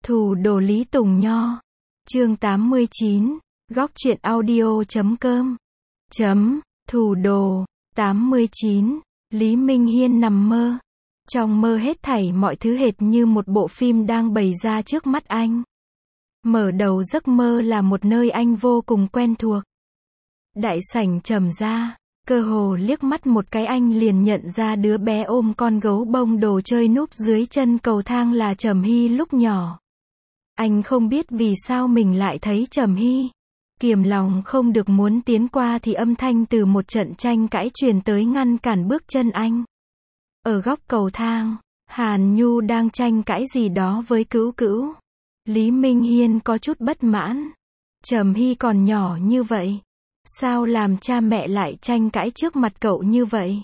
Thủ đồ Lý Tùng Nho. Chương 89. Góc truyện audio.com. Thủ đồ. 89. Lý Minh Hiên nằm mơ. Trong mơ hết thảy mọi thứ hệt như một bộ phim đang bày ra trước mắt anh. Mở đầu giấc mơ là một nơi anh vô cùng quen thuộc. Đại sảnh Trầm gia. Cơ hồ liếc mắt một cái anh liền nhận ra đứa bé ôm con gấu bông đồ chơi núp dưới chân cầu thang là Trầm Hy lúc nhỏ. Anh không biết vì sao mình lại thấy Trầm Hy. Kiềm lòng không được muốn tiến qua thì âm thanh từ một trận tranh cãi truyền tới ngăn cản bước chân anh. Ở góc cầu thang, Hàn Nhu đang tranh cãi gì đó với Cữu Cữu. Lý Minh Hiên có chút bất mãn. Trầm Hy còn nhỏ như vậy. Sao làm cha mẹ lại tranh cãi trước mặt cậu như vậy?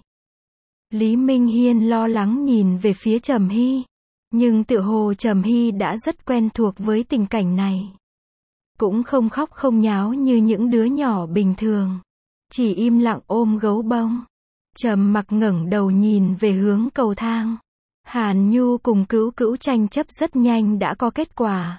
Lý Minh Hiên lo lắng nhìn về phía Trầm Hy. Nhưng tựa hồ Trầm Hy đã rất quen thuộc với tình cảnh này. Cũng không khóc không nháo như những đứa nhỏ bình thường. Chỉ im lặng ôm gấu bông. Trầm Mặc ngẩng đầu nhìn về hướng cầu thang. Hàn Nhu cùng Cữu Cữu tranh chấp rất nhanh đã có kết quả.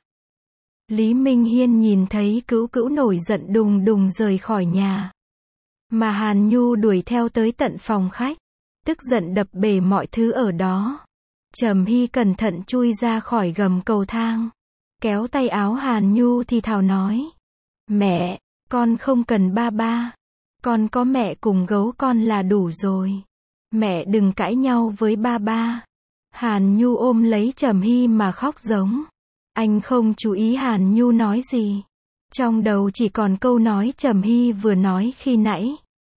Lý Minh Hiên nhìn thấy Cữu Cữu nổi giận đùng đùng rời khỏi nhà. Mà Hàn Nhu đuổi theo tới tận phòng khách. Tức giận đập bể mọi thứ ở đó. Trầm Hy cẩn thận chui ra khỏi gầm cầu thang. Kéo tay áo Hàn Nhu thì thào nói. Mẹ, con không cần ba ba. Con có mẹ cùng gấu con là đủ rồi. Mẹ đừng cãi nhau với ba ba. Hàn Nhu ôm lấy Trầm Hy mà khóc giống. Anh không chú ý Hàn Nhu nói gì. Trong đầu chỉ còn câu nói Trầm Hy vừa nói khi nãy.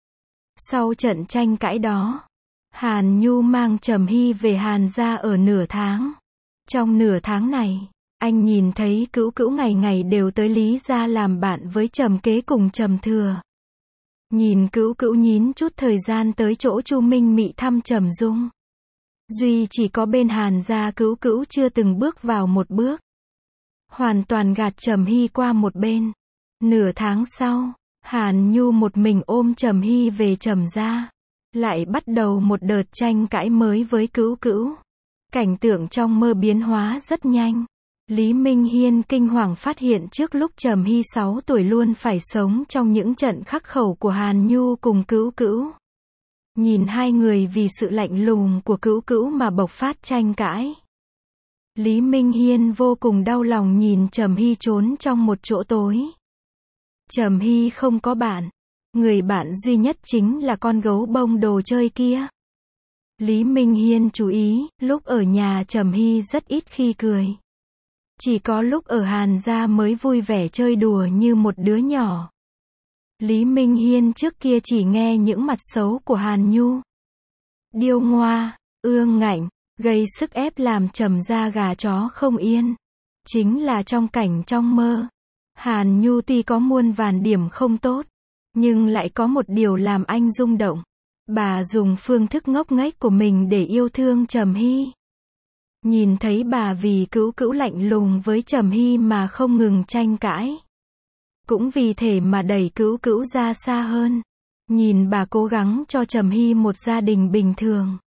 Sau trận tranh cãi đó, Hàn Nhu mang Trầm Hy về Hàn gia ở nửa tháng. Trong nửa tháng này, anh nhìn thấy Cữu Cữu ngày ngày đều tới Lý gia làm bạn với Trầm Kế cùng Trầm Thừa. Nhìn Cữu Cữu nhín chút thời gian tới chỗ Chu Minh Mị thăm Trầm Dung. Duy chỉ có bên Hàn gia Cữu Cữu chưa từng bước vào một bước. Hoàn toàn gạt Trầm Hy qua một bên. Nửa tháng sau, Hàn Nhu một mình ôm Trầm Hy về Trầm gia. Lại bắt đầu một đợt tranh cãi mới với Cữu Cữu. Cảnh tượng trong mơ biến hóa rất nhanh. Lý Minh Hiên kinh hoàng phát hiện trước lúc Trầm Hy 6 tuổi luôn phải sống trong những trận khắc khẩu của Hàn Nhu cùng Cữu Cữu. Nhìn hai người vì sự lạnh lùng của Cữu Cữu mà bộc phát tranh cãi. Lý Minh Hiên vô cùng đau lòng nhìn Trầm Hy trốn trong một chỗ tối. Trầm Hy không có bạn. Người bạn duy nhất chính là con gấu bông đồ chơi kia. Lý Minh Hiên chú ý, lúc ở nhà Trầm Hy rất ít khi cười. Chỉ có lúc ở Hàn gia mới vui vẻ chơi đùa như một đứa nhỏ. Lý Minh Hiên trước kia chỉ nghe những mặt xấu của Hàn Nhu. Điêu ngoa, ương ngạnh, gây sức ép làm Trầm gia gà chó không yên. Chính là trong cảnh trong mơ. Hàn Nhu tuy có muôn vàn điểm không tốt, nhưng lại có một điều làm anh rung động. Bà dùng phương thức ngốc nghếch của mình để yêu thương Trầm Hy. Nhìn thấy bà vì Cữu Cữu lạnh lùng với Trầm Hy mà không ngừng tranh cãi. Cũng vì thế mà đẩy Cữu Cữu ra xa hơn. Nhìn bà cố gắng cho Trầm Hy một gia đình bình thường.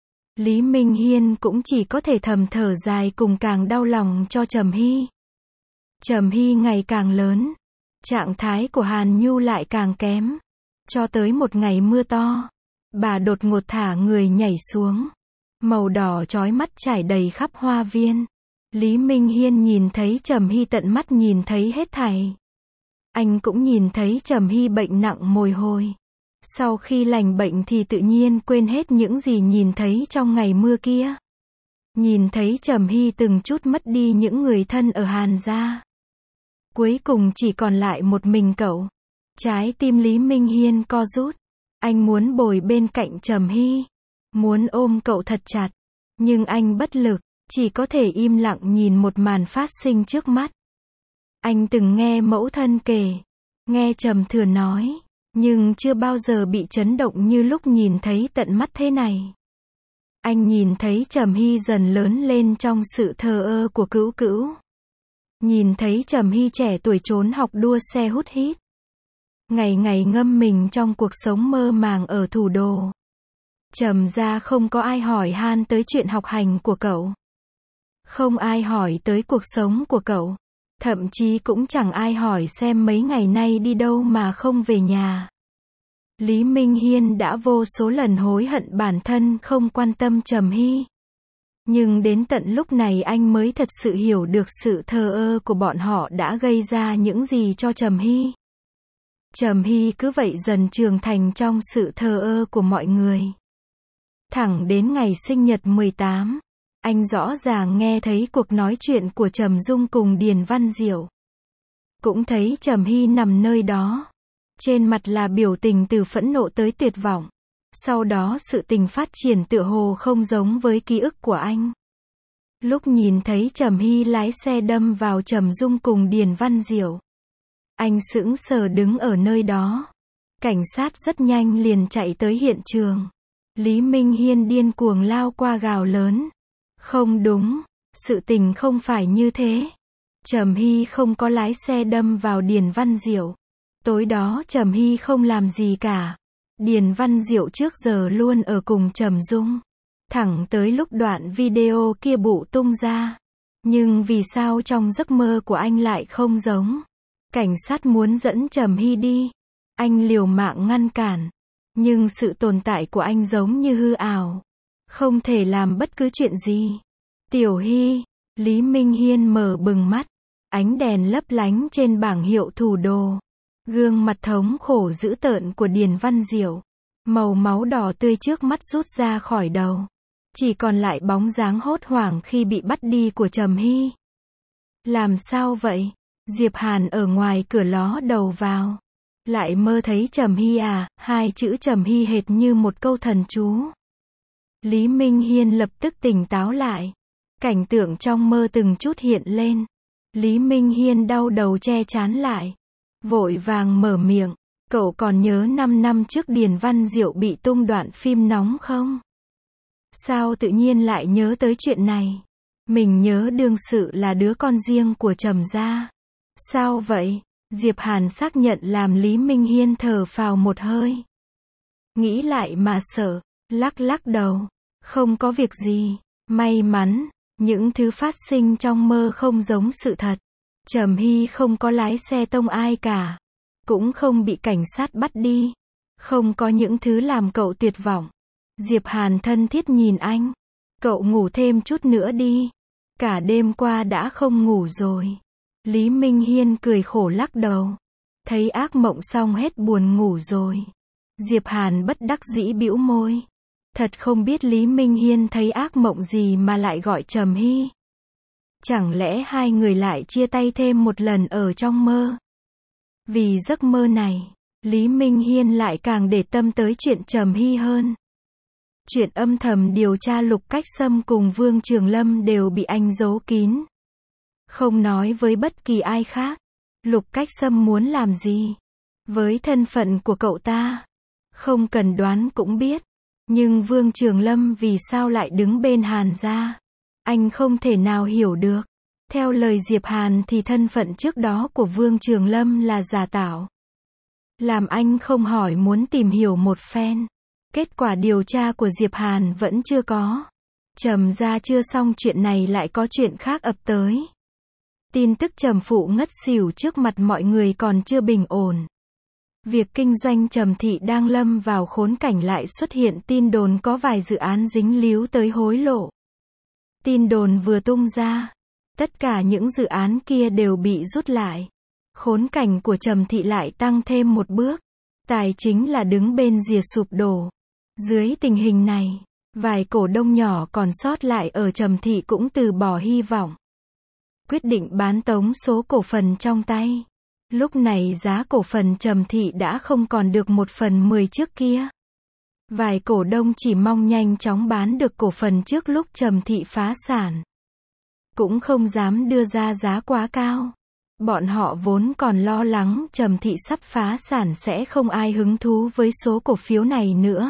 Lý Minh Hiên cũng chỉ có thể thầm thở dài cùng càng đau lòng cho Trầm Hy. Trầm Hy ngày càng lớn. Trạng thái của Hàn Nhu lại càng kém. Cho tới một ngày mưa to. Bà đột ngột thả người nhảy xuống. Màu đỏ chói mắt trải đầy khắp hoa viên. Lý Minh Hiên nhìn thấy Trầm Hy tận mắt nhìn thấy hết thảy. Anh cũng nhìn thấy Trầm Hy bệnh nặng mồi hồi. Sau khi lành bệnh thì tự nhiên quên hết những gì nhìn thấy trong ngày mưa kia. Nhìn thấy Trầm Hy từng chút mất đi những người thân ở Hàn gia. Cuối cùng chỉ còn lại một mình cậu. Trái tim Lý Minh Hiên co rút. Anh muốn bồi bên cạnh Trầm Hy. Muốn ôm cậu thật chặt. Nhưng anh bất lực. Chỉ có thể im lặng nhìn một màn phát sinh trước mắt. Anh từng nghe mẫu thân kể. Nghe Trầm Thừa nói. Nhưng chưa bao giờ bị chấn động như lúc nhìn thấy tận mắt thế này. Anh nhìn thấy Trầm Hy dần lớn lên trong sự thờ ơ của Cữu Cữu. Nhìn thấy Trầm Hy trẻ tuổi trốn học đua xe hút hít. Ngày ngày ngâm mình trong cuộc sống mơ màng ở thủ đô. Trầm gia không có ai hỏi han tới chuyện học hành của cậu. Không ai hỏi tới cuộc sống của cậu. Thậm chí cũng chẳng ai hỏi xem mấy ngày nay đi đâu mà không về nhà. Lý Minh Hiên đã vô số lần hối hận bản thân không quan tâm Trầm Hy. Nhưng đến tận lúc này anh mới thật sự hiểu được sự thờ ơ của bọn họ đã gây ra những gì cho Trầm Hy. Trầm Hy cứ vậy dần trưởng thành trong sự thờ ơ của mọi người. Thẳng đến ngày sinh nhật 18, anh rõ ràng nghe thấy cuộc nói chuyện của Trầm Dung cùng Điền Văn Diệu. Cũng thấy Trầm Hy nằm nơi đó. Trên mặt là biểu tình từ phẫn nộ tới tuyệt vọng. Sau đó sự tình phát triển tựa hồ không giống với ký ức của anh. Lúc nhìn thấy Trầm Hy lái xe đâm vào Trầm Dung cùng Điền Văn Diệu, anh sững sờ đứng ở nơi đó. Cảnh sát rất nhanh liền chạy tới hiện trường. Lý Minh Hiên điên cuồng lao qua gào lớn. Không đúng, sự tình không phải như thế. Trầm Hy không có lái xe đâm vào Điền Văn Diệu. Tối đó Trầm Hy không làm gì cả. Điền Văn Diệu trước giờ luôn ở cùng Trầm Dung. Thẳng tới lúc đoạn video kia bụ tung ra. Nhưng vì sao trong giấc mơ của anh lại không giống? Cảnh sát muốn dẫn Trầm Hy đi. Anh liều mạng ngăn cản. Nhưng sự tồn tại của anh giống như hư ảo. Không thể làm bất cứ chuyện gì. Tiểu Hy, Lý Minh Hiên mở bừng mắt. Ánh đèn lấp lánh trên bảng hiệu Thủ Đô. Gương mặt thống khổ dữ tợn của Điền Văn Diệu. Màu máu đỏ tươi trước mắt rút ra khỏi đầu. Chỉ còn lại bóng dáng hốt hoảng khi bị bắt đi của Trầm Hy. Làm sao vậy? Diệp Hàn ở ngoài cửa ló đầu vào. Lại mơ thấy Trầm Hy à? Hai chữ Trầm Hy hệt như một câu thần chú. Lý Minh Hiên lập tức tỉnh táo lại. Cảnh tượng trong mơ từng chút hiện lên. Lý Minh Hiên đau đầu che trán lại. Vội vàng mở miệng. Cậu còn nhớ 5 năm trước Điền Văn Diệu bị tung đoạn phim nóng không? Sao tự nhiên lại nhớ tới chuyện này? Mình nhớ đương sự là đứa con riêng của Trầm gia. Sao vậy? Diệp Hàn xác nhận làm Lý Minh Hiên thở phào một hơi. Nghĩ lại mà sợ, lắc đầu. Không có việc gì. May mắn, những thứ phát sinh trong mơ không giống sự thật. Trầm Hy không có lái xe tông ai cả. Cũng không bị cảnh sát bắt đi. Không có những thứ làm cậu tuyệt vọng. Diệp Hàn thân thiết nhìn anh. Cậu ngủ thêm chút nữa đi. Cả đêm qua đã không ngủ rồi. Lý Minh Hiên cười khổ lắc đầu. Thấy ác mộng xong hết buồn ngủ rồi. Diệp Hàn bất đắc dĩ bĩu môi. Thật không biết Lý Minh Hiên thấy ác mộng gì mà lại gọi Trầm Hy. Chẳng lẽ hai người lại chia tay thêm một lần ở trong mơ? Vì giấc mơ này, Lý Minh Hiên lại càng để tâm tới chuyện Trầm Hy hơn. Chuyện âm thầm điều tra Lục Cách Sâm cùng Vương Trường Lâm đều bị anh giấu kín. Không nói với bất kỳ ai khác. Lục Cách Sâm muốn làm gì? Với thân phận của cậu ta, không cần đoán cũng biết. Nhưng Vương Trường Lâm vì sao lại đứng bên Hàn gia? Anh không thể nào hiểu được. Theo lời Diệp Hàn thì thân phận trước đó của Vương Trường Lâm là giả tạo. Làm anh không hỏi muốn tìm hiểu một phen. Kết quả điều tra của Diệp Hàn vẫn chưa có. Trầm gia chưa xong chuyện này lại có chuyện khác ập tới. Tin tức Trầm phụ ngất xỉu trước mặt mọi người còn chưa bình ổn. Việc kinh doanh Trầm thị đang lâm vào khốn cảnh lại xuất hiện tin đồn có vài dự án dính líu tới hối lộ. Tin đồn vừa tung ra, tất cả những dự án kia đều bị rút lại. Khốn cảnh của Trầm thị lại tăng thêm một bước. Tài chính là đứng bên rìa sụp đổ. Dưới tình hình này, vài cổ đông nhỏ còn sót lại ở Trầm thị cũng từ bỏ hy vọng. Quyết định bán tống số cổ phần trong tay. Lúc này giá cổ phần Trầm thị đã không còn được 1/10 trước kia. Vài cổ đông chỉ mong nhanh chóng bán được cổ phần trước lúc Trầm thị phá sản. Cũng không dám đưa ra giá quá cao. Bọn họ vốn còn lo lắng Trầm thị sắp phá sản sẽ không ai hứng thú với số cổ phiếu này nữa.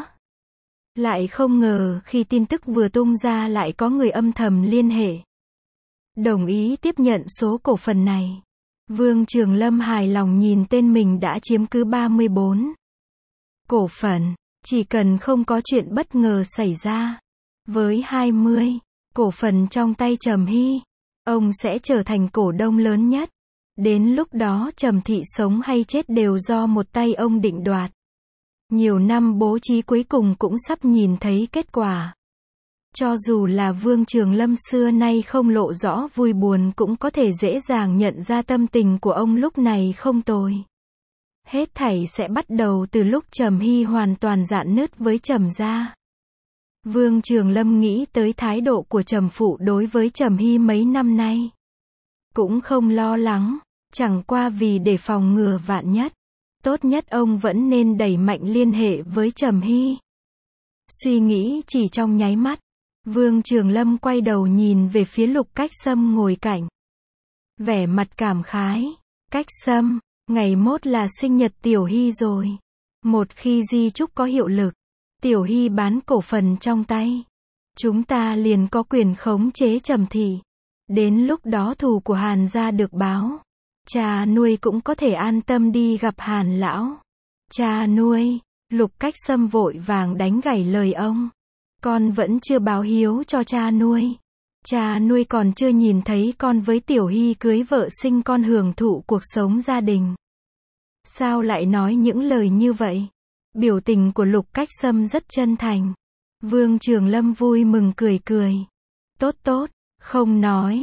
Lại không ngờ khi tin tức vừa tung ra lại có người âm thầm liên hệ. Đồng ý tiếp nhận số cổ phần này. Vương Trường Lâm hài lòng nhìn tên mình đã chiếm cứ 34 cổ phần. Chỉ cần không có chuyện bất ngờ xảy ra. Với 20 cổ phần trong tay Trầm Hy. Ông sẽ trở thành cổ đông lớn nhất. Đến lúc đó Trầm Thị sống hay chết đều do một tay ông định đoạt. Nhiều năm bố trí cuối cùng cũng sắp nhìn thấy kết quả. Cho dù là Vương Trường Lâm xưa nay không lộ rõ vui buồn cũng có thể dễ dàng nhận ra tâm tình của ông lúc này không tồi. Hết thảy sẽ bắt đầu từ lúc Trầm Hy hoàn toàn rạn nứt với Trầm gia. Vương Trường Lâm nghĩ tới thái độ của Trầm phụ đối với Trầm Hy mấy năm nay. Cũng không lo lắng, chẳng qua vì để phòng ngừa vạn nhất. Tốt nhất ông vẫn nên đẩy mạnh liên hệ với Trầm Hy. Suy nghĩ chỉ trong nháy mắt, Vương Trường Lâm quay đầu nhìn về phía Lục Cách Sâm ngồi cạnh. Vẻ mặt cảm khái, Cách Sâm, ngày mốt là sinh nhật Tiểu Hy rồi. Một khi di chúc có hiệu lực, Tiểu Hy bán cổ phần trong tay, chúng ta liền có quyền khống chế Trầm Thị. Đến lúc đó thù của Hàn gia được báo. Cha nuôi cũng có thể an tâm đi gặp Hàn lão. Cha nuôi, Lục Cách Sâm vội vàng đánh gãy lời ông. Con vẫn chưa báo hiếu cho cha nuôi. Cha nuôi còn chưa nhìn thấy con với Tiểu Hy cưới vợ sinh con hưởng thụ cuộc sống gia đình. Sao lại nói những lời như vậy? Biểu tình của Lục Cách Sâm rất chân thành. Vương Trường Lâm vui mừng cười cười. Tốt tốt, không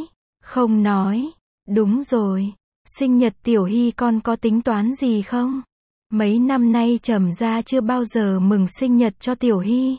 nói. Đúng rồi. Sinh nhật Tiểu Hy con có tính toán gì không? Mấy năm nay Trầm gia chưa bao giờ mừng sinh nhật cho Tiểu Hy.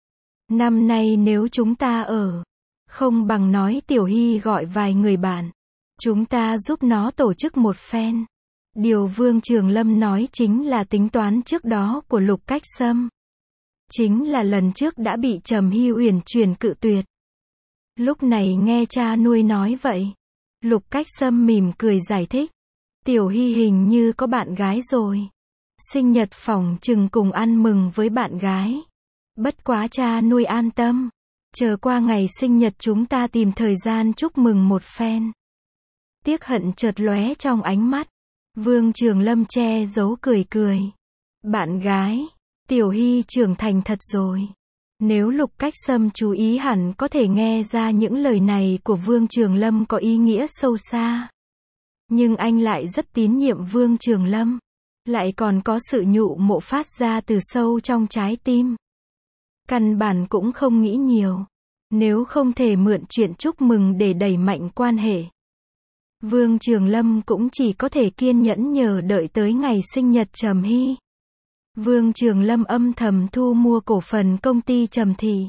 Năm nay nếu chúng ta ở, không bằng nói Tiểu Hy gọi vài người bạn. Chúng ta giúp nó tổ chức một phen. Điều Vương Trường Lâm nói chính là tính toán trước đó của Lục Cách Sâm. Chính là lần trước đã bị Trầm Hy uyển chuyển cự tuyệt. Lúc này nghe cha nuôi nói vậy, Lục Cách Sâm mỉm cười giải thích. Tiểu Hy hình như có bạn gái rồi. Sinh nhật phỏng chừng cùng ăn mừng với bạn gái. Bất quá cha nuôi an tâm. Chờ qua ngày sinh nhật chúng ta tìm thời gian chúc mừng một phen. Tiếc hận chợt lóe trong ánh mắt. Vương Trường Lâm che giấu cười cười. Bạn gái, Tiểu Hy trưởng thành thật rồi. Nếu Lục Cách Sâm chú ý hẳn có thể nghe ra những lời này của Vương Trường Lâm có ý nghĩa sâu xa. Nhưng anh lại rất tín nhiệm Vương Trường Lâm. Lại còn có sự nhụ mộ phát ra từ sâu trong trái tim. Căn bản cũng không nghĩ nhiều. Nếu không thể mượn chuyện chúc mừng để đẩy mạnh quan hệ, Vương Trường Lâm cũng chỉ có thể kiên nhẫn nhờ đợi tới ngày sinh nhật Trầm Hy. Vương Trường Lâm âm thầm thu mua cổ phần công ty Trầm Thị.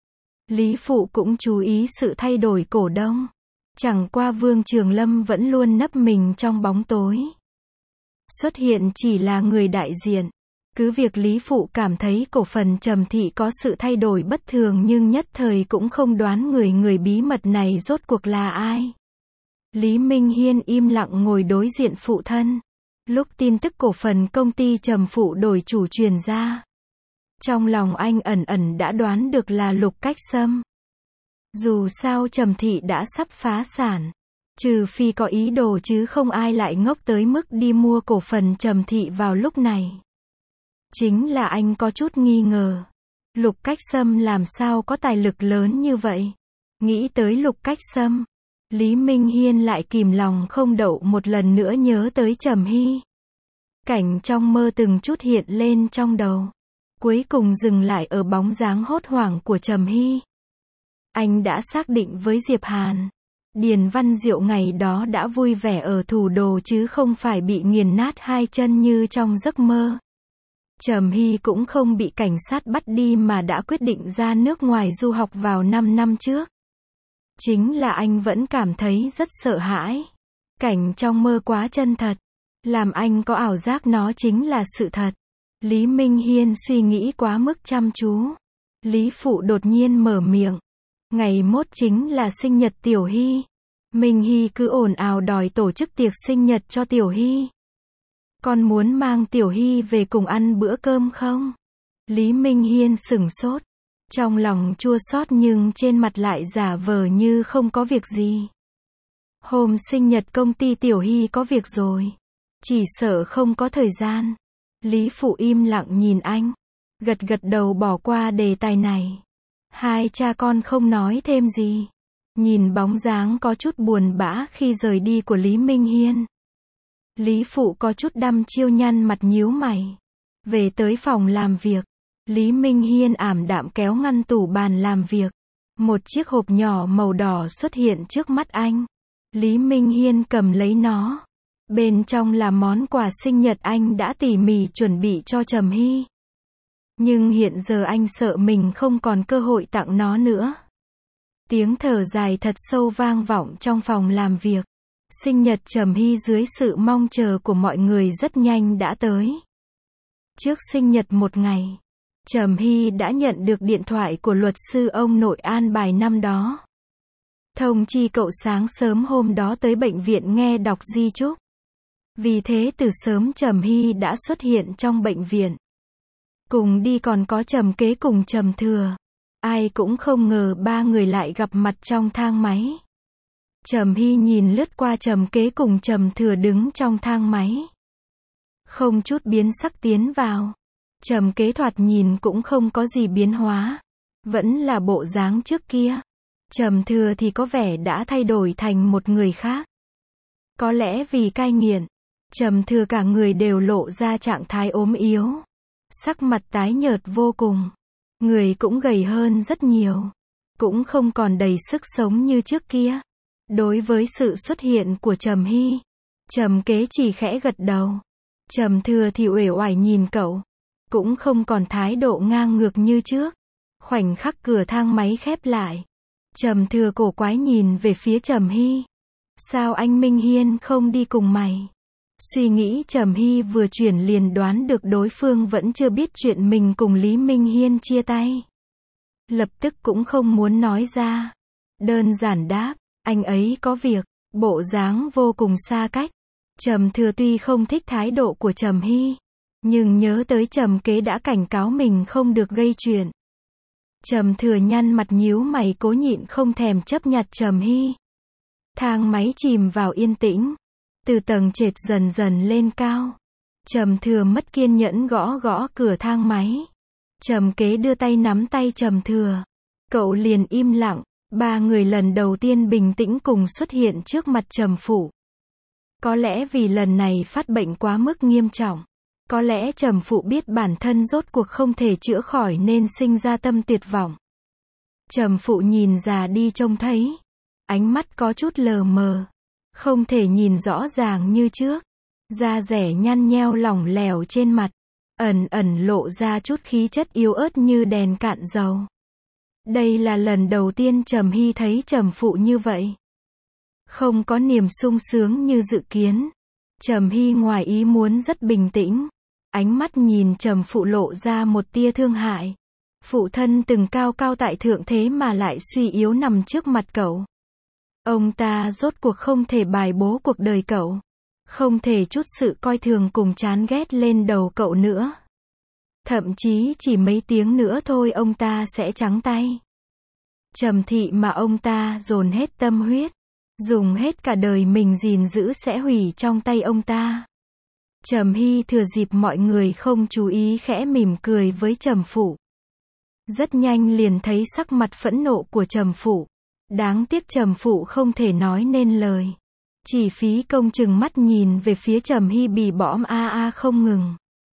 Lý Phụ cũng chú ý sự thay đổi cổ đông. Chẳng qua Vương Trường Lâm vẫn luôn nấp mình trong bóng tối. Xuất hiện chỉ là người đại diện. Cứ việc Lý Phụ cảm thấy cổ phần Trầm Thị có sự thay đổi bất thường nhưng nhất thời cũng không đoán người bí mật này rốt cuộc là ai. Lý Minh Hiên im lặng ngồi đối diện phụ thân. Lúc tin tức cổ phần công ty Trầm Phụ đổi chủ truyền ra, trong lòng anh ẩn ẩn đã đoán được là Lục Cách Sâm. Dù sao Trầm Thị đã sắp phá sản. Trừ phi có ý đồ chứ không ai lại ngốc tới mức đi mua cổ phần Trầm Thị vào lúc này. Chính là anh có chút nghi ngờ. Lục Cách Sâm làm sao có tài lực lớn như vậy? Nghĩ tới Lục Cách Sâm, Lý Minh Hiên lại kìm lòng không đậu một lần nữa nhớ tới Trầm Hy. Cảnh trong mơ từng chút hiện lên trong đầu. Cuối cùng dừng lại ở bóng dáng hốt hoảng của Trầm Hy. Anh đã xác định với Diệp Hàn. Điền Văn Diệu ngày đó đã vui vẻ ở Thủ Đô chứ không phải bị nghiền nát hai chân như trong giấc mơ. Trầm Hy cũng không bị cảnh sát bắt đi mà đã quyết định ra nước ngoài du học vào 5 năm trước. Chính là anh vẫn cảm thấy rất sợ hãi. Cảnh trong mơ quá chân thật, làm anh có ảo giác nó chính là sự thật. Lý Minh Hiên suy nghĩ quá mức chăm chú. Lý Phụ đột nhiên mở miệng. Ngày mốt chính là sinh nhật Tiểu Hy. Minh Hy cứ ồn ào đòi tổ chức tiệc sinh nhật cho Tiểu Hy. Con muốn mang Tiểu Hy về cùng ăn bữa cơm không? Lý Minh Hiên sửng sốt. Trong lòng chua xót nhưng trên mặt lại giả vờ như không có việc gì. Hôm sinh nhật công ty Tiểu Hy có việc rồi. Chỉ sợ không có thời gian. Lý Phụ im lặng nhìn anh. Gật gật đầu bỏ qua đề tài này. Hai cha con không nói thêm gì. Nhìn bóng dáng có chút buồn bã khi rời đi của Lý Minh Hiên. Lý Phụ có chút đăm chiêu nhăn mặt nhíu mày. Về tới phòng làm việc, Lý Minh Hiên ảm đạm kéo ngăn tủ bàn làm việc. Một chiếc hộp nhỏ màu đỏ xuất hiện trước mắt anh. Lý Minh Hiên cầm lấy nó. Bên trong là món quà sinh nhật anh đã tỉ mỉ chuẩn bị cho Trầm Hy. Nhưng hiện giờ anh sợ mình không còn cơ hội tặng nó nữa. Tiếng thở dài thật sâu vang vọng trong phòng làm việc. Sinh nhật Trầm Hy dưới sự mong chờ của mọi người rất nhanh đã tới. Trước sinh nhật một ngày, Trầm Hy đã nhận được điện thoại của luật sư ông nội an bài năm đó. Thông chi cậu sáng sớm hôm đó tới bệnh viện nghe đọc di chúc. Vì thế từ sớm Trầm Hy đã xuất hiện trong bệnh viện. Cùng đi còn có Trầm Kế cùng Trầm Thừa. Ai cũng không ngờ ba người lại gặp mặt trong thang máy. Trầm Hy nhìn lướt qua Trầm Kế cùng Trầm Thừa đứng trong thang máy. Không chút biến sắc tiến vào. Trầm Kế thoạt nhìn cũng không có gì biến hóa. Vẫn là bộ dáng trước kia. Trầm Thừa thì có vẻ đã thay đổi thành một người khác. Có lẽ vì cai nghiện, Trầm Thừa cả người đều lộ ra trạng thái ốm yếu. Sắc mặt tái nhợt vô cùng. Người cũng gầy hơn rất nhiều. Cũng không còn đầy sức sống như trước kia. Đối với sự xuất hiện của Trầm Hy, Trầm Kế chỉ khẽ gật đầu. Trầm Thừa thì uể oải nhìn cậu. Cũng không còn thái độ ngang ngược như trước. Khoảnh khắc cửa thang máy khép lại, Trầm Thừa cổ quái nhìn về phía Trầm Hy. Sao anh Minh Hiên không đi cùng mày? Suy nghĩ Trầm Hy vừa chuyển liền đoán được đối phương vẫn chưa biết chuyện mình cùng Lý Minh Hiên chia tay. Lập tức cũng không muốn nói ra. Đơn giản đáp, anh ấy có việc, bộ dáng vô cùng xa cách. Trầm Thừa tuy không thích thái độ của Trầm Hy, nhưng nhớ tới Trầm Kế đã cảnh cáo mình không được gây chuyện. Trầm Thừa nhăn mặt nhíu mày cố nhịn không thèm chấp nhặt Trầm Hy. Thang máy chìm vào yên tĩnh. Từ tầng trệt dần dần lên cao. Trầm Thừa mất kiên nhẫn gõ gõ cửa thang máy. Trầm Kế đưa tay nắm tay Trầm Thừa. Cậu liền im lặng. Ba người lần đầu tiên bình tĩnh cùng xuất hiện trước mặt Trầm Phụ. Có lẽ vì lần này phát bệnh quá mức nghiêm trọng. Có lẽ Trầm Phụ biết bản thân rốt cuộc không thể chữa khỏi nên sinh ra tâm tuyệt vọng. Trầm Phụ nhìn già đi trông thấy. Ánh mắt có chút lờ mờ. Không thể nhìn rõ ràng như trước. Da dẻ nhăn nheo lỏng lẻo trên mặt. Ẩn ẩn lộ ra chút khí chất yếu ớt như đèn cạn dầu. Đây là lần đầu tiên Trầm Hy thấy Trầm Phụ như vậy. Không có niềm sung sướng như dự kiến. Trầm Hy ngoài ý muốn rất bình tĩnh. Ánh mắt nhìn Trầm Phụ lộ ra một tia thương hại. Phụ thân từng cao cao tại thượng thế mà lại suy yếu nằm trước mặt cậu. Ông ta rốt cuộc không thể bài bố cuộc đời cậu. Không thể chút sự coi thường cùng chán ghét lên đầu cậu nữa. Thậm chí chỉ mấy tiếng nữa thôi ông ta sẽ trắng tay. Trầm thị mà ông ta dồn hết tâm huyết, dùng hết cả đời mình gìn giữ sẽ hủy trong tay ông ta. Trầm Hy thừa dịp mọi người không chú ý khẽ mỉm cười với Trầm Phụ. Rất nhanh liền thấy sắc mặt phẫn nộ của Trầm Phụ. Đáng tiếc Trầm Phụ không thể nói nên lời. Chỉ phí công chừng mắt nhìn về phía Trầm Hy bì bõm a không ngừng.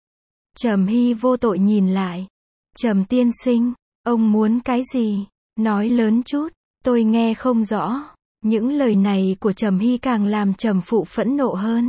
Trầm Hy vô tội nhìn lại. Trầm tiên sinh, ông muốn cái gì? Nói lớn chút, tôi nghe không rõ. Những lời này của Trầm Hy càng làm Trầm Phụ phẫn nộ hơn.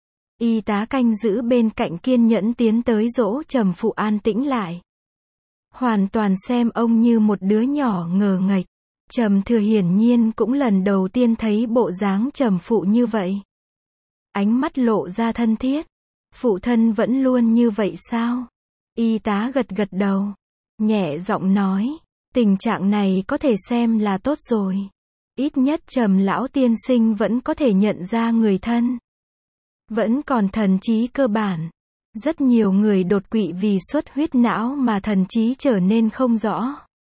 Y tá canh giữ bên cạnh kiên nhẫn tiến tới dỗ Trầm Phụ an tĩnh lại. Hoàn toàn xem ông như một đứa nhỏ ngờ nghệch. Trầm Thừa hiển nhiên cũng lần đầu tiên thấy bộ dáng Trầm Phụ như vậy. Ánh mắt lộ ra thân thiết. Phụ thân vẫn luôn như vậy sao? Y tá gật gật đầu. Nhẹ giọng nói. Tình trạng này có thể xem là tốt rồi. Ít nhất Trầm lão tiên sinh vẫn có thể nhận ra người thân. Vẫn còn thần trí cơ bản. Rất nhiều người đột quỵ vì xuất huyết não mà thần trí trở nên không rõ.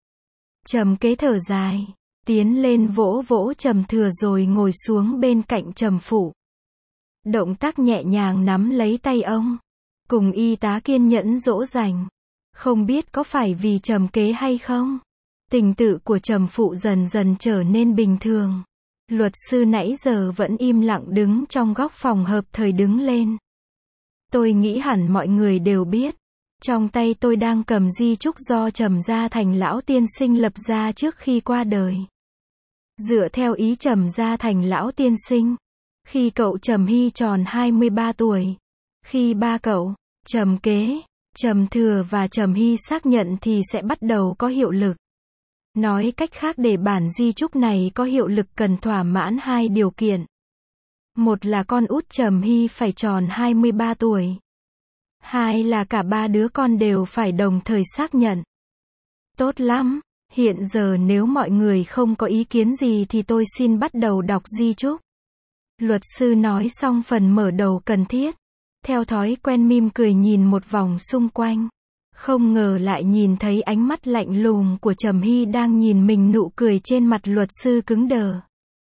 Trầm Kế thở dài, tiến lên vỗ vỗ Trầm Thừa rồi ngồi xuống bên cạnh Trầm Phụ. Động tác nhẹ nhàng nắm lấy tay ông, cùng y tá kiên nhẫn dỗ dành. Không biết có phải vì Trầm Kế hay không? Tình tự của Trầm phụ dần dần trở nên bình thường. Luật sư nãy giờ vẫn im lặng đứng trong góc phòng hợp thời đứng lên. Tôi nghĩ hẳn mọi người đều biết. Trong tay tôi đang cầm di chúc do Trầm Gia Thành lão tiên sinh lập ra trước khi qua đời. Dựa theo ý Trầm Gia Thành lão tiên sinh, khi cậu Trầm Hy tròn 23 tuổi, khi ba cậu, Trầm Kế, Trầm Thừa và Trầm Hy xác nhận thì sẽ bắt đầu có hiệu lực. Nói cách khác, để bản di chúc này có hiệu lực cần thỏa mãn hai điều kiện. Một là con út Trầm Hy phải tròn 23 tuổi. Hai là cả ba đứa con đều phải đồng thời xác nhận. Tốt lắm, hiện giờ nếu mọi người không có ý kiến gì thì tôi xin bắt đầu đọc di chúc. Luật sư nói xong phần mở đầu cần thiết. Theo thói quen mỉm cười nhìn một vòng xung quanh. Không ngờ lại nhìn thấy ánh mắt lạnh lùng của Trầm Hy đang nhìn mình, nụ cười trên mặt luật sư cứng đờ.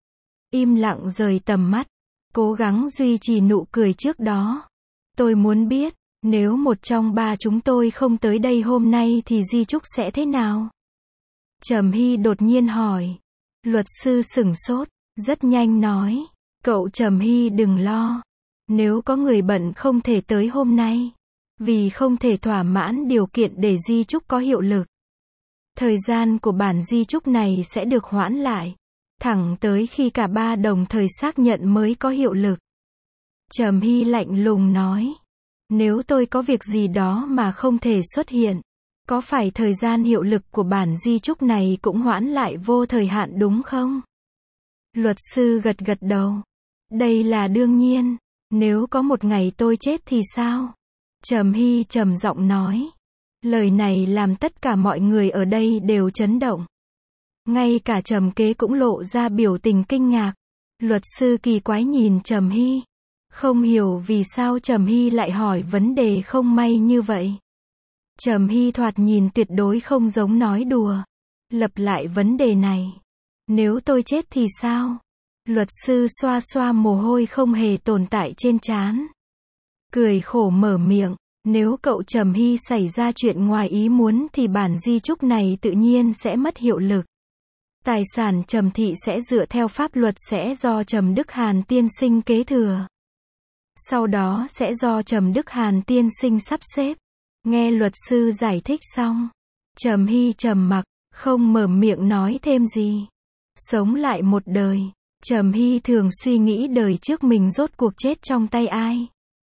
Im lặng rời tầm mắt, cố gắng duy trì nụ cười trước đó. Tôi muốn biết, nếu một trong ba chúng tôi không tới đây hôm nay thì di chúc sẽ thế nào? Trầm Hy đột nhiên hỏi. Luật sư sửng sốt, rất nhanh nói. Cậu Trầm Hy đừng lo. Nếu có người bận không thể tới hôm nay, vì không thể thỏa mãn điều kiện để di chúc có hiệu lực, thời gian của bản di chúc này sẽ được hoãn lại, thẳng tới khi cả ba đồng thời xác nhận mới có hiệu lực. Trầm Hy lạnh lùng nói. Nếu tôi có việc gì đó mà không thể xuất hiện, có phải thời gian hiệu lực của bản di chúc này cũng hoãn lại vô thời hạn đúng không? Luật sư gật gật đầu. Đây là đương nhiên. Nếu có một ngày tôi chết thì sao? Trầm Hy trầm giọng nói. Lời này làm tất cả mọi người ở đây đều chấn động. Ngay cả Trầm Kế cũng lộ ra biểu tình kinh ngạc. Luật sư kỳ quái nhìn Trầm Hy. Không hiểu vì sao Trầm Hy lại hỏi vấn đề không may như vậy. Trầm Hy thoạt nhìn tuyệt đối không giống nói đùa. Lặp lại vấn đề này. Nếu tôi chết thì sao? Luật sư xoa xoa mồ hôi không hề tồn tại trên trán. Cười khổ mở miệng. Nếu cậu Trầm Hy xảy ra chuyện ngoài ý muốn thì bản di chúc này tự nhiên sẽ mất hiệu lực. Tài sản Trầm thị sẽ dựa theo pháp luật sẽ do Trầm Đức Hàn tiên sinh kế thừa. Sau đó sẽ do Trầm Đức Hàn tiên sinh sắp xếp. Nghe luật sư giải thích xong, Trầm Hy trầm mặc, không mở miệng nói thêm gì. Sống lại một đời, Trầm Hy thường suy nghĩ đời trước mình rốt cuộc chết trong tay ai.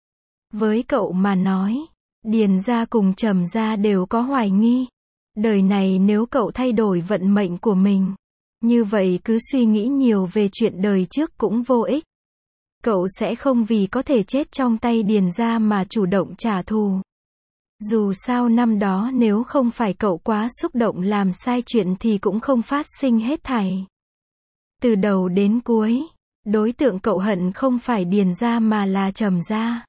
Với cậu mà nói, Điền gia cùng Trầm gia đều có hoài nghi. Đời này nếu cậu thay đổi vận mệnh của mình, như vậy cứ suy nghĩ nhiều về chuyện đời trước cũng vô ích. Cậu sẽ không vì có thể chết trong tay Điền gia mà chủ động trả thù. Dù sao năm đó nếu không phải cậu quá xúc động làm sai chuyện thì cũng không phát sinh hết thảy. Từ đầu đến cuối, đối tượng cậu hận không phải Điền gia mà là Trầm gia.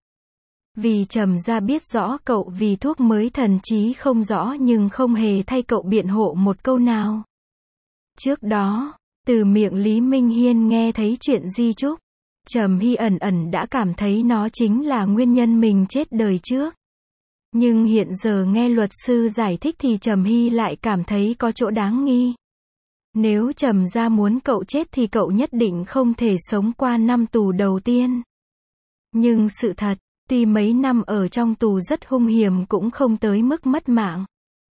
Vì Trầm gia biết rõ cậu vì thuốc mới thần trí không rõ nhưng không hề thay cậu biện hộ một câu nào. Trước đó, từ miệng Lý Minh Hiên nghe thấy chuyện di chúc, Trầm Hy ẩn ẩn đã cảm thấy nó chính là nguyên nhân mình chết đời trước. Nhưng hiện giờ nghe luật sư giải thích thì Trầm Hy lại cảm thấy có chỗ đáng nghi. Nếu Trầm gia muốn cậu chết thì cậu nhất định không thể sống qua năm tù đầu tiên. Nhưng sự thật, tuy mấy năm ở trong tù rất hung hiểm cũng không tới mức mất mạng.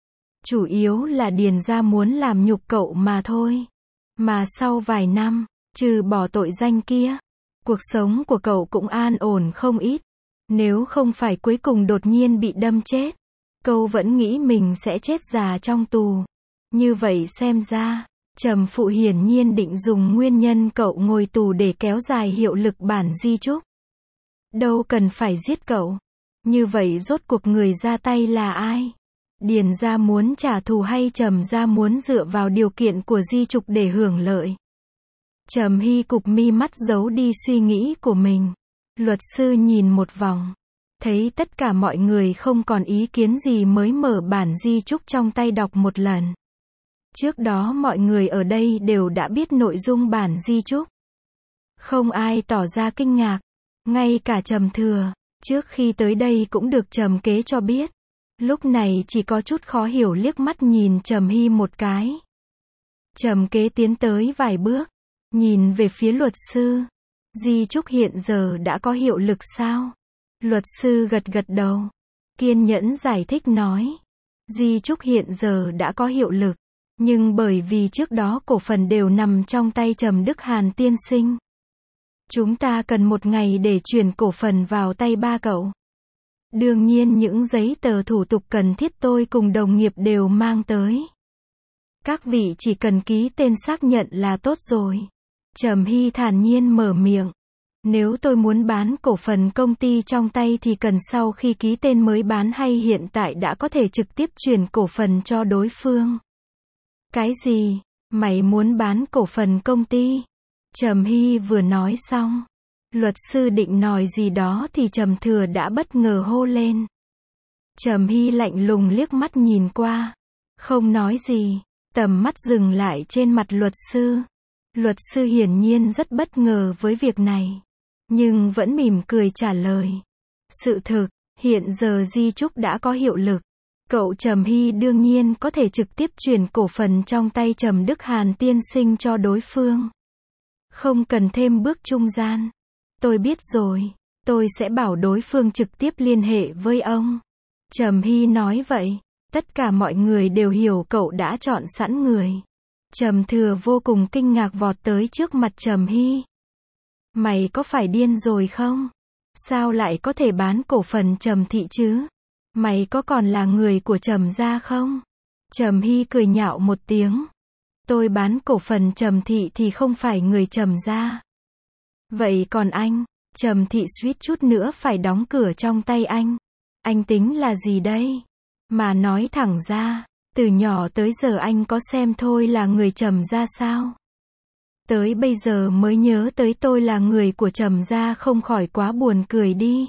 Chủ yếu là Điền gia muốn làm nhục cậu mà thôi. Mà sau vài năm, trừ bỏ tội danh kia, cuộc sống của cậu cũng an ổn không ít. Nếu không phải cuối cùng đột nhiên bị đâm chết, cậu vẫn nghĩ mình sẽ chết già trong tù. Như vậy xem ra, Trầm phụ hiển nhiên định dùng nguyên nhân cậu ngồi tù để kéo dài hiệu lực bản di chúc. Đâu cần phải giết cậu. Như vậy rốt cuộc người ra tay là ai? Điền gia muốn trả thù hay Trầm gia muốn dựa vào điều kiện của di chúc để hưởng lợi? Trầm Hy cụp mi mắt giấu đi suy nghĩ của mình. Luật sư nhìn một vòng, thấy tất cả mọi người không còn ý kiến gì mới mở bản di chúc trong tay đọc một lần. Trước đó mọi người ở đây đều đã biết nội dung bản di chúc. Không ai tỏ ra kinh ngạc, ngay cả Trầm Thừa, trước khi tới đây cũng được Trầm Kế cho biết. Lúc này chỉ có chút khó hiểu liếc mắt nhìn Trầm Hy một cái. Trầm Kế tiến tới vài bước, nhìn về phía luật sư. Di chúc hiện giờ đã có hiệu lực sao? Luật sư gật gật đầu, kiên nhẫn giải thích nói. Di chúc hiện giờ đã có hiệu lực, nhưng bởi vì trước đó cổ phần đều nằm trong tay Trầm Đức Hàn tiên sinh. Chúng ta cần 1 ngày để chuyển cổ phần vào tay ba cậu. Đương nhiên những giấy tờ thủ tục cần thiết tôi cùng đồng nghiệp đều mang tới. Các vị chỉ cần ký tên xác nhận là tốt rồi. Trầm Hy thản nhiên mở miệng. Nếu tôi muốn bán cổ phần công ty trong tay thì cần sau khi ký tên mới bán hay hiện tại đã có thể trực tiếp chuyển cổ phần cho đối phương? Cái gì? Mày muốn bán cổ phần công ty? Trầm Hy vừa nói xong, luật sư định nói gì đó thì Trầm Thừa đã bất ngờ hô lên. Trầm Hy lạnh lùng liếc mắt nhìn qua, không nói gì, tầm mắt dừng lại trên mặt luật sư. Luật sư hiển nhiên rất bất ngờ với việc này, nhưng vẫn mỉm cười trả lời. Sự thực, hiện giờ di chúc đã có hiệu lực. Cậu Trầm Hy đương nhiên có thể trực tiếp chuyển cổ phần trong tay Trầm Đức Hàn tiên sinh cho đối phương. Không cần thêm bước trung gian. Tôi biết rồi, tôi sẽ bảo đối phương trực tiếp liên hệ với ông. Trầm Hy nói vậy, tất cả mọi người đều hiểu cậu đã chọn sẵn người. Trầm Thừa vô cùng kinh ngạc vọt tới trước mặt Trầm Hy. Mày có phải điên rồi không? Sao lại có thể bán cổ phần Trầm thị chứ? Mày có còn là người của Trầm gia không? Trầm Hy cười nhạo một tiếng. Tôi bán cổ phần Trầm thị thì không phải người Trầm gia. Vậy còn anh? Trầm thị suýt chút nữa phải đóng cửa trong tay anh. Anh tính là gì đây? Mà nói thẳng ra, từ nhỏ tới giờ anh có xem tôi là người Trầm gia sao? Tới bây giờ mới nhớ tới tôi là người của Trầm gia, không khỏi quá buồn cười đi.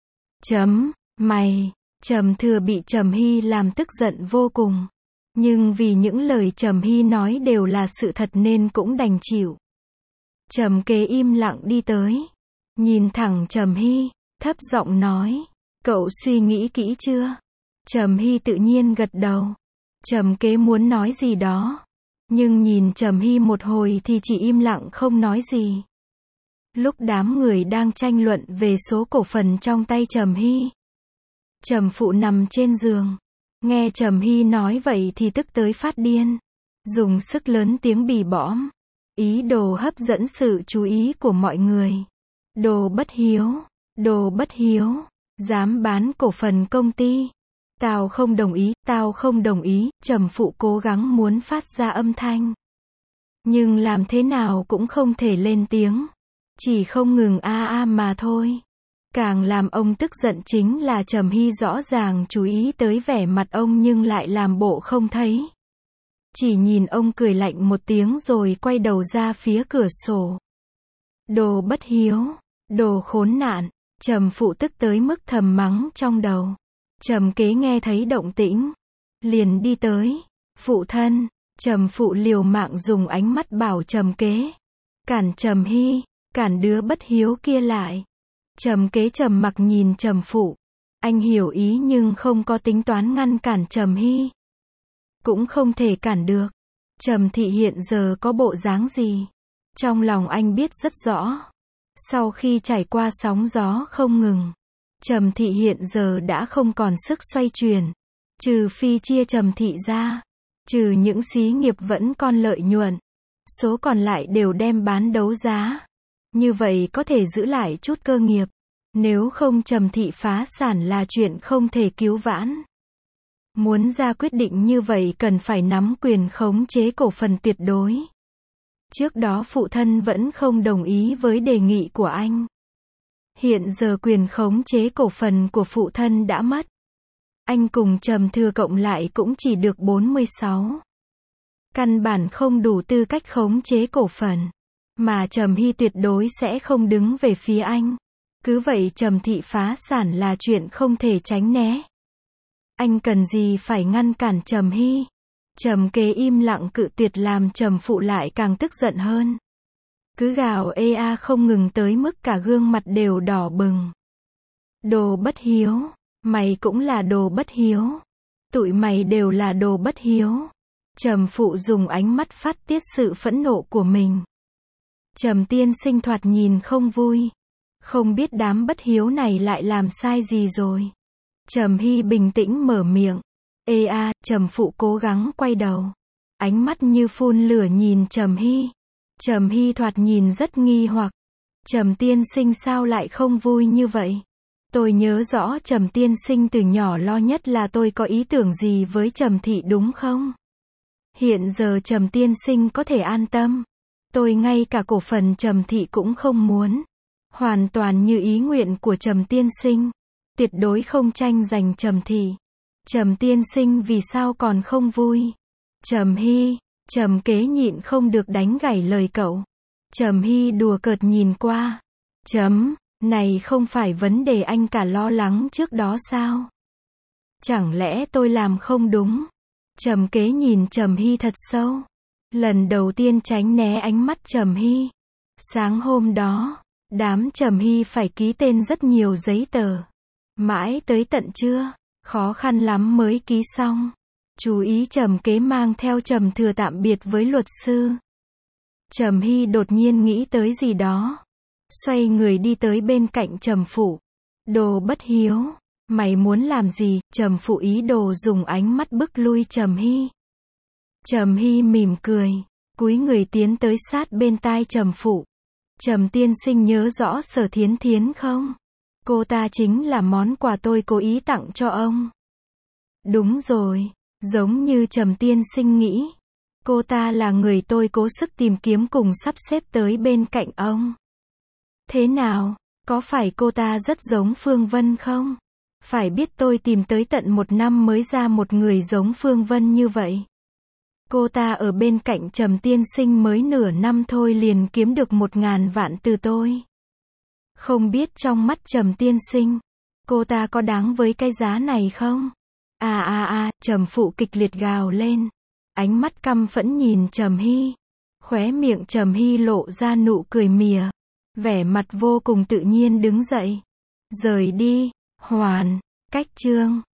Mày. Trầm Thừa bị Trầm Hy làm tức giận vô cùng. Nhưng vì những lời Trầm Hy nói đều là sự thật nên cũng đành chịu. Trầm Kế im lặng đi tới, nhìn thẳng Trầm Hy, thấp giọng nói. Cậu suy nghĩ kỹ chưa? Trầm Hy tự nhiên gật đầu. Trầm Kế muốn nói gì đó, nhưng nhìn Trầm Hy một hồi thì chỉ im lặng không nói gì. Lúc đám người đang tranh luận về số cổ phần trong tay Trầm Hy, Trầm Phụ nằm trên giường, nghe Trầm Hy nói vậy thì tức tới phát điên, dùng sức lớn tiếng bỉ bõm, ý đồ hấp dẫn sự chú ý của mọi người. Đồ bất hiếu, dám bán cổ phần công ty. Tao không đồng ý, Trầm Phụ cố gắng muốn phát ra âm thanh. Nhưng làm thế nào cũng không thể lên tiếng, chỉ không ngừng a mà thôi. Càng làm ông tức giận chính là Trầm Hy rõ ràng chú ý tới vẻ mặt ông nhưng lại làm bộ không thấy. Chỉ nhìn ông cười lạnh một tiếng rồi quay đầu ra phía cửa sổ. Đồ bất hiếu, đồ khốn nạn, Trầm Phụ tức tới mức thầm mắng trong đầu. Trầm Kế nghe thấy động tĩnh, liền đi tới. Phụ thân. Trầm Phụ liều mạng dùng ánh mắt bảo Trầm Kế. Cản Trầm Hy, cản đứa bất hiếu kia lại. Trầm Kế trầm mặc nhìn Trầm Phụ. Anh hiểu ý nhưng không có tính toán ngăn cản Trầm Hy. Cũng không thể cản được. Trầm thị hiện giờ có bộ dáng gì? Trong lòng anh biết rất rõ. Sau khi trải qua sóng gió không ngừng, Trầm thị hiện giờ đã không còn sức xoay chuyển. Trừ phi chia Trầm thị ra, trừ những xí nghiệp vẫn còn lợi nhuận, số còn lại đều đem bán đấu giá. Như vậy có thể giữ lại chút cơ nghiệp. Nếu không Trầm thị phá sản là chuyện không thể cứu vãn. Muốn ra quyết định như vậy cần phải nắm quyền khống chế cổ phần tuyệt đối. Trước đó phụ thân vẫn không đồng ý với đề nghị của anh. Hiện giờ quyền khống chế cổ phần của phụ thân đã mất. Anh cùng Trầm Thừa cộng lại cũng chỉ được 46. Căn bản không đủ tư cách khống chế cổ phần. Mà Trầm Hy tuyệt đối sẽ không đứng về phía anh. Cứ vậy Trầm thị phá sản là chuyện không thể tránh né. Anh cần gì phải ngăn cản Trầm Hy? Trầm Kế im lặng cự tuyệt làm Trầm Phụ lại càng tức giận hơn. Cứ gào ea không ngừng tới mức cả gương mặt đều đỏ bừng. Đồ bất hiếu, mày cũng là đồ bất hiếu. Tụi mày đều là đồ bất hiếu. Trầm phụ dùng ánh mắt phát tiết sự phẫn nộ của mình. Trầm tiên sinh thoạt nhìn không vui. Không biết đám bất hiếu này lại làm sai gì rồi. Trầm Hy bình tĩnh mở miệng. Ê a, Trầm phụ cố gắng quay đầu. Ánh mắt như phun lửa nhìn Trầm Hy. Trầm Hy thoạt nhìn rất nghi hoặc. Trầm tiên sinh sao lại không vui như vậy? Tôi nhớ rõ Trầm tiên sinh từ nhỏ lo nhất là tôi có ý tưởng gì với Trầm thị đúng không? Hiện giờ Trầm tiên sinh có thể an tâm. Tôi ngay cả cổ phần Trầm thị cũng không muốn. Hoàn toàn như ý nguyện của Trầm tiên sinh. Tuyệt đối không tranh giành Trầm thị. Trầm tiên sinh vì sao còn không vui? Trầm Hy, Trầm kế nhịn không được đánh gãy lời cậu. Trầm Hy đùa cợt nhìn qua. Này không phải vấn đề anh cả lo lắng trước đó sao? Chẳng lẽ tôi làm không đúng? Trầm kế nhìn Trầm Hy thật sâu. Lần đầu tiên tránh né ánh mắt Trầm Hy. Sáng hôm đó, đám Trầm Hy phải ký tên rất nhiều giấy tờ. Mãi tới tận trưa, khó khăn lắm mới ký xong. Chú ý Trầm kế mang theo Trầm thừa tạm biệt với luật sư. Trầm Hy đột nhiên nghĩ tới gì đó. Xoay người đi tới bên cạnh Trầm phụ. Đồ bất hiếu, mày muốn làm gì? Trầm phụ ý đồ dùng ánh mắt bức lui Trầm Hy. Trầm Hy mỉm cười, cúi người tiến tới sát bên tai Trầm phụ. Trầm tiên sinh nhớ rõ Sở Thiến Thiến không? Cô ta chính là món quà tôi cố ý tặng cho ông. Đúng rồi, giống như Trầm tiên sinh nghĩ. Cô ta là người tôi cố sức tìm kiếm cùng sắp xếp tới bên cạnh ông. Thế nào, có phải cô ta rất giống Phương Vân không? Phải biết tôi tìm tới tận 1 năm mới ra một người giống Phương Vân như vậy. Cô ta ở bên cạnh Trầm tiên sinh mới nửa năm thôi liền kiếm được 1.000 vạn từ tôi. Không biết trong mắt Trầm tiên sinh, cô ta có đáng với cái giá này không? Trầm phụ kịch liệt gào lên. Ánh mắt căm phẫn nhìn Trầm Hy. Khóe miệng Trầm Hy lộ ra nụ cười mỉa. Vẻ mặt vô cùng tự nhiên đứng dậy. Rời đi, hoàn, cách chương.